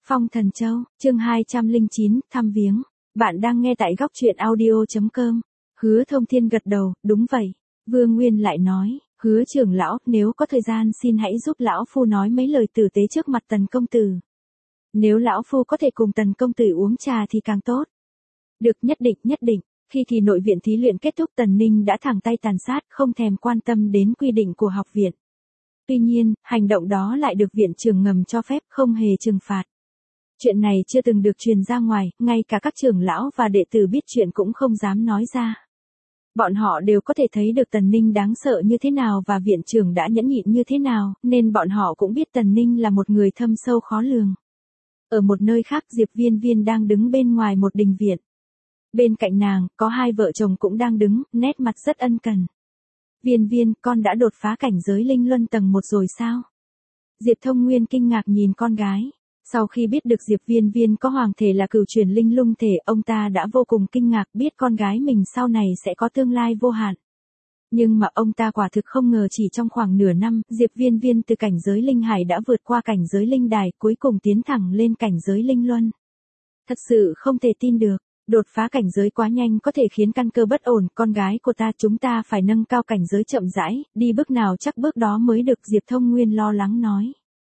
Phong Thần Châu, chương 209, thăm viếng. Bạn đang nghe tại góc truyện audio.com. Hứa Thông Thiên gật đầu, đúng vậy. Vương Nguyên lại nói, Hứa trưởng lão, nếu có thời gian xin hãy giúp lão phu nói mấy lời tử tế trước mặt Tần công tử. Nếu lão phu có thể cùng Tần công tử uống trà thì càng tốt. Được, nhất định. Khi kỳ nội viện thí luyện kết thúc, Tần Ninh đã thẳng tay tàn sát, không thèm quan tâm đến quy định của học viện. Tuy nhiên, hành động đó lại được viện trưởng ngầm cho phép, không hề trừng phạt. Chuyện này chưa từng được truyền ra ngoài, ngay cả các trưởng lão và đệ tử biết chuyện cũng không dám nói ra. Bọn họ đều có thể thấy được Tần Ninh đáng sợ như thế nào và viện trưởng đã nhẫn nhịn như thế nào, nên bọn họ cũng biết Tần Ninh là một người thâm sâu khó lường. Ở một nơi khác, Diệp Viên Viên đang đứng bên ngoài một đình viện. Bên cạnh nàng, có hai vợ chồng cũng đang đứng, nét mặt rất ân cần. Viên Viên, con đã đột phá cảnh giới linh luân tầng 1 rồi sao? Diệp Thông Nguyên kinh ngạc nhìn con gái. Sau khi biết được Diệp Viên Viên có hoàng thể là cửu chuyển linh lung thể, ông ta đã vô cùng kinh ngạc, biết con gái mình sau này sẽ có tương lai vô hạn. Nhưng mà ông ta quả thực không ngờ chỉ trong khoảng nửa năm, Diệp Viên Viên từ cảnh giới linh hải đã vượt qua cảnh giới linh đài, cuối cùng tiến thẳng lên cảnh giới linh luân. Thật sự không thể tin được, đột phá cảnh giới quá nhanh có thể khiến căn cơ bất ổn, con gái của chúng ta phải nâng cao cảnh giới chậm rãi, đi bước nào chắc bước đó mới được, Diệp Thông Nguyên lo lắng nói.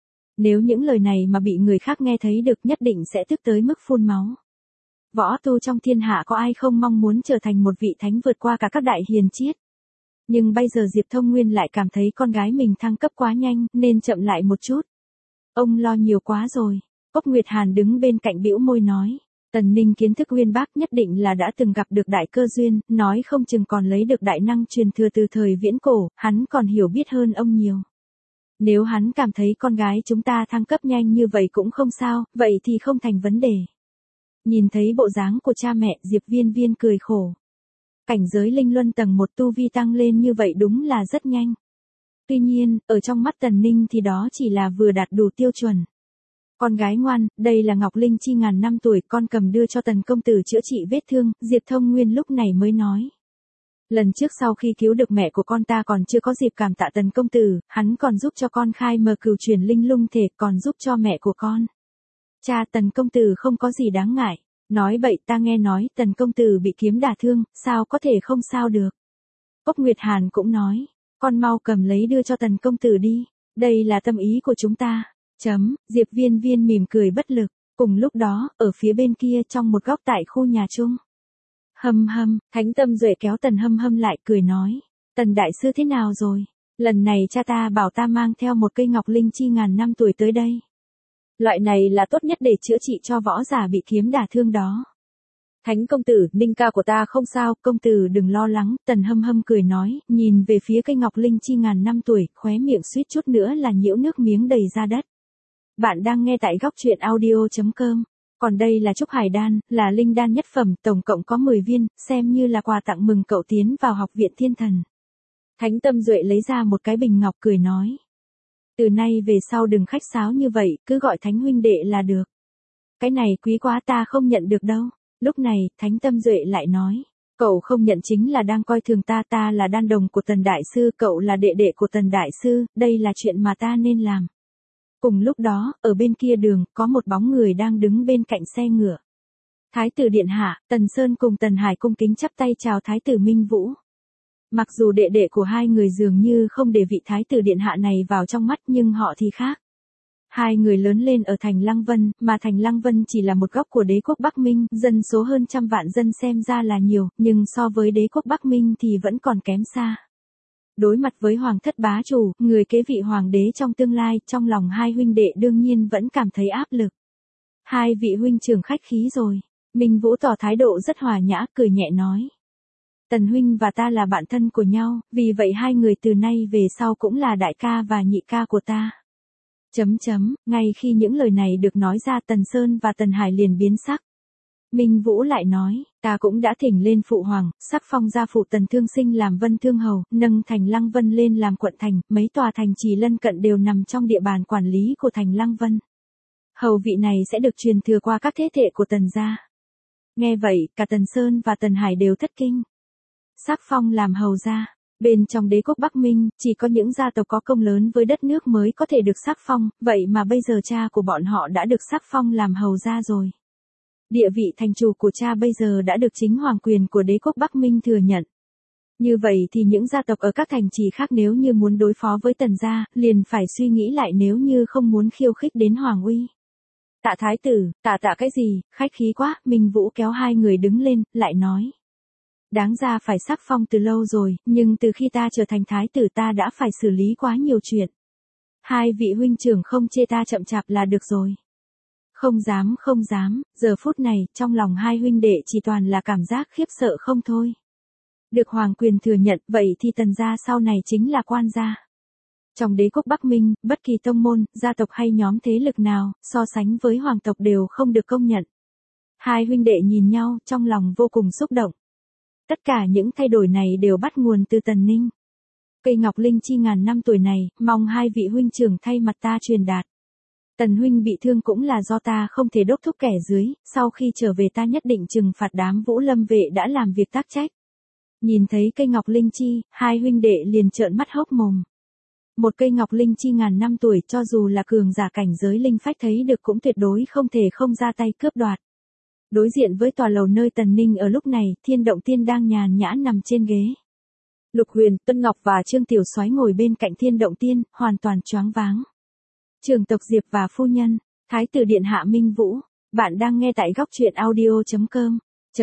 Nếu những lời này mà bị người khác nghe thấy được nhất định sẽ tức tới mức phun máu. Võ tu trong thiên hạ có ai không mong muốn trở thành một vị thánh vượt qua cả các đại hiền triết. Nhưng bây giờ Diệp Thông Nguyên lại cảm thấy con gái mình thăng cấp quá nhanh nên chậm lại một chút. Ông lo nhiều quá rồi. Cốc Nguyệt Hàn đứng bên cạnh bĩu môi nói. Tần Ninh kiến thức uyên bác, nhất định là đã từng gặp được đại cơ duyên, nói không chừng còn lấy được đại năng truyền thừa từ thời viễn cổ, hắn còn hiểu biết hơn ông nhiều. Nếu hắn cảm thấy con gái chúng ta thăng cấp nhanh như vậy cũng không sao, vậy thì không thành vấn đề. Nhìn thấy bộ dáng của cha mẹ, Diệp Viên Viên cười khổ. Cảnh giới linh luân tầng 1 tu vi tăng lên như vậy đúng là rất nhanh. Tuy nhiên, ở trong mắt Tần Ninh thì đó chỉ là vừa đạt đủ tiêu chuẩn. Con gái ngoan, đây là Ngọc Linh Chi ngàn năm tuổi, con cầm đưa cho Tần công tử chữa trị vết thương, Diệp Thông Nguyên lúc này mới nói. Lần trước sau khi cứu được mẹ của con ta còn chưa có dịp cảm tạ Tần công tử, hắn còn giúp cho con khai mở cửu chuyển linh lung thể, còn giúp cho mẹ của con. Cha, Tần công tử không có gì đáng ngại. Nói bậy, ta nghe nói Tần công tử bị kiếm đả thương, sao có thể không sao được. Cốc Nguyệt Hàn cũng nói, con mau cầm lấy đưa cho Tần công tử đi, đây là tâm ý của chúng ta. Diệp Viên Viên mỉm cười bất lực. Cùng lúc đó, ở phía bên kia trong một góc tại khu nhà chung. Thánh Tâm Duệ kéo Tần Hâm lại cười nói. Tần đại sư thế nào rồi? Lần này cha ta bảo ta mang theo một cây Ngọc Linh Chi ngàn năm tuổi tới đây. Loại này là tốt nhất để chữa trị cho võ giả bị kiếm đả thương đó. Thánh công tử, Ninh ca của ta không sao, công tử đừng lo lắng, Tần Hâm cười nói, nhìn về phía cây Ngọc Linh Chi ngàn năm tuổi, khóe miệng suýt chút nữa là nhiễu nước miếng đầy ra đất. Bạn đang nghe tại góc truyện audio.com. Còn đây là trúc hải đan, là linh đan nhất phẩm, tổng cộng có 10 viên, xem như là quà tặng mừng cậu tiến vào học viện thiên thần. Thánh Tâm Duệ lấy ra một cái bình ngọc cười nói. Từ nay về sau đừng khách sáo như vậy, cứ gọi Thánh huynh đệ là được. Cái này quý quá, ta không nhận được đâu. Lúc này, Thánh Tâm Duệ lại nói. Cậu không nhận chính là đang coi thường ta, ta là đan đồng của Tần đại sư, cậu là đệ đệ của Tần đại sư, đây là chuyện mà ta nên làm. Cùng lúc đó, ở bên kia đường, có một bóng người đang đứng bên cạnh xe ngựa. Thái tử điện hạ, Tần Sơn cùng Tần Hải cung kính chắp tay chào Thái tử Minh Vũ. Mặc dù đệ đệ của hai người dường như không để vị Thái tử điện hạ này vào trong mắt nhưng họ thì khác. Hai người lớn lên ở thành Lăng Vân, mà thành Lăng Vân chỉ là một góc của đế quốc Bắc Minh, dân số hơn 100 vạn dân xem ra là nhiều, nhưng so với đế quốc Bắc Minh thì vẫn còn kém xa. Đối mặt với hoàng thất bá chủ, người kế vị hoàng đế trong tương lai, trong lòng hai huynh đệ đương nhiên vẫn cảm thấy áp lực. Hai vị huynh trưởng khách khí rồi. Minh Vũ tỏ thái độ rất hòa nhã, cười nhẹ nói. Tần huynh và ta là bạn thân của nhau, vì vậy hai người từ nay về sau cũng là đại ca và nhị ca của ta. Ngay khi những lời này được nói ra, Tần Sơn và Tần Hải liền biến sắc. Minh Vũ lại nói, ta cũng đã thỉnh lên phụ hoàng, sắc phong gia phụ Tần Thương Sinh làm Vân Thương Hầu, nâng thành Lăng Vân lên làm quận thành, mấy tòa thành trì lân cận đều nằm trong địa bàn quản lý của thành Lăng Vân. Hầu vị này sẽ được truyền thừa qua các thế hệ của Tần gia. Nghe vậy, cả Tần Sơn và Tần Hải đều thất kinh. Sắc phong làm hầu gia, Bên trong đế quốc Bắc Minh, chỉ có những gia tộc có công lớn với đất nước mới có thể được sắc phong, vậy mà bây giờ cha của bọn họ đã được sắc phong làm hầu gia rồi. Địa vị thành chủ của cha bây giờ đã được chính hoàng quyền của đế quốc Bắc Minh thừa nhận. Như vậy thì những gia tộc ở các thành trì khác nếu như muốn đối phó với Tần gia, liền phải suy nghĩ lại nếu như không muốn khiêu khích đến hoàng uy. Tạ thái tử, tạ cái gì, khách khí quá, Minh Vũ kéo hai người đứng lên, lại nói. Đáng ra phải sắc phong từ lâu rồi, nhưng từ khi ta trở thành thái tử ta đã phải xử lý quá nhiều chuyện. Hai vị huynh trưởng không chê ta chậm chạp là được rồi. Không dám, giờ phút này, trong lòng hai huynh đệ chỉ toàn là cảm giác khiếp sợ không thôi. Được hoàng quyền thừa nhận, vậy thì Tần gia sau này chính là quan gia. Trong đế quốc Bắc Minh, bất kỳ tông môn, gia tộc hay nhóm thế lực nào, so sánh với hoàng tộc đều không được công nhận. Hai huynh đệ nhìn nhau, trong lòng vô cùng xúc động. Tất cả những thay đổi này đều bắt nguồn từ Tần Ninh. Cây ngọc linh chi ngàn năm tuổi này, mong hai vị huynh trưởng thay mặt ta truyền đạt. Tần huynh bị thương cũng là do ta không thể đốc thúc kẻ dưới, sau khi trở về ta nhất định trừng phạt đám Vũ Lâm vệ đã làm việc tác trách. Nhìn thấy cây ngọc linh chi, hai huynh đệ liền trợn mắt hốc mồm. Một cây ngọc linh chi ngàn năm tuổi cho dù là cường giả cảnh giới linh phách thấy được cũng tuyệt đối không thể không ra tay cướp đoạt. Đối diện với tòa lầu nơi Tần Ninh ở lúc này, Thiên Động Tiên đang nhàn nhã nằm trên ghế. Lục Huyền, Tuân Ngọc và Trương Tiểu Soái ngồi bên cạnh Thiên Động Tiên, hoàn toàn choáng váng. Trưởng tộc Diệp và phu nhân, Thái tử điện hạ Minh Vũ, bạn đang nghe tại góc truyện audio.com.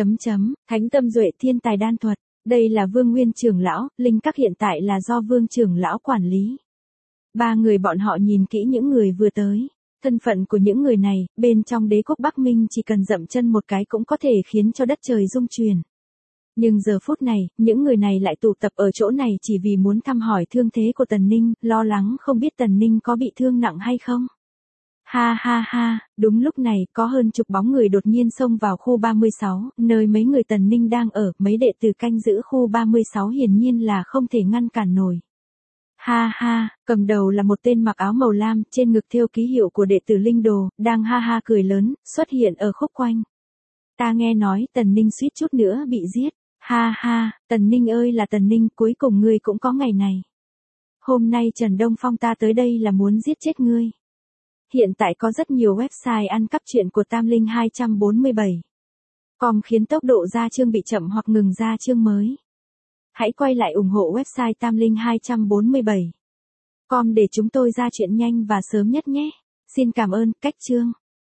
Thánh tâm duệ thiên tài đan thuật, đây là Vương Nguyên trưởng lão, linh các hiện tại là do Vương trưởng lão quản lý. Ba người bọn họ nhìn kỹ những người vừa tới. Thân phận của những người này, bên trong đế quốc Bắc Minh chỉ cần dậm chân một cái cũng có thể khiến cho đất trời rung chuyển. Nhưng giờ phút này, những người này lại tụ tập ở chỗ này chỉ vì muốn thăm hỏi thương thế của Tần Ninh, lo lắng không biết Tần Ninh có bị thương nặng hay không. Ha, đúng lúc này, có hơn chục bóng người đột nhiên xông vào khu 36, nơi mấy người Tần Ninh đang ở, mấy đệ tử canh giữ khu 36 hiển nhiên là không thể ngăn cản nổi. Ha, cầm đầu là một tên mặc áo màu lam, trên ngực thêu ký hiệu của đệ tử Linh Đồ, đang ha cười lớn, xuất hiện ở khúc quanh. Ta nghe nói Tần Ninh suýt chút nữa bị giết. Ha, Tần Ninh ơi là Tần Ninh, cuối cùng ngươi cũng có ngày này. Hôm nay Trần Đông Phong ta tới đây là muốn giết chết ngươi. Hiện tại có rất nhiều website ăn cắp truyện của Tam Linh 247. Khiến tốc độ ra chương bị chậm hoặc ngừng ra chương mới. Hãy quay lại ủng hộ website Tam Linh 247. Để chúng tôi ra chuyện nhanh và sớm nhất nhé. Xin cảm ơn, cách chương.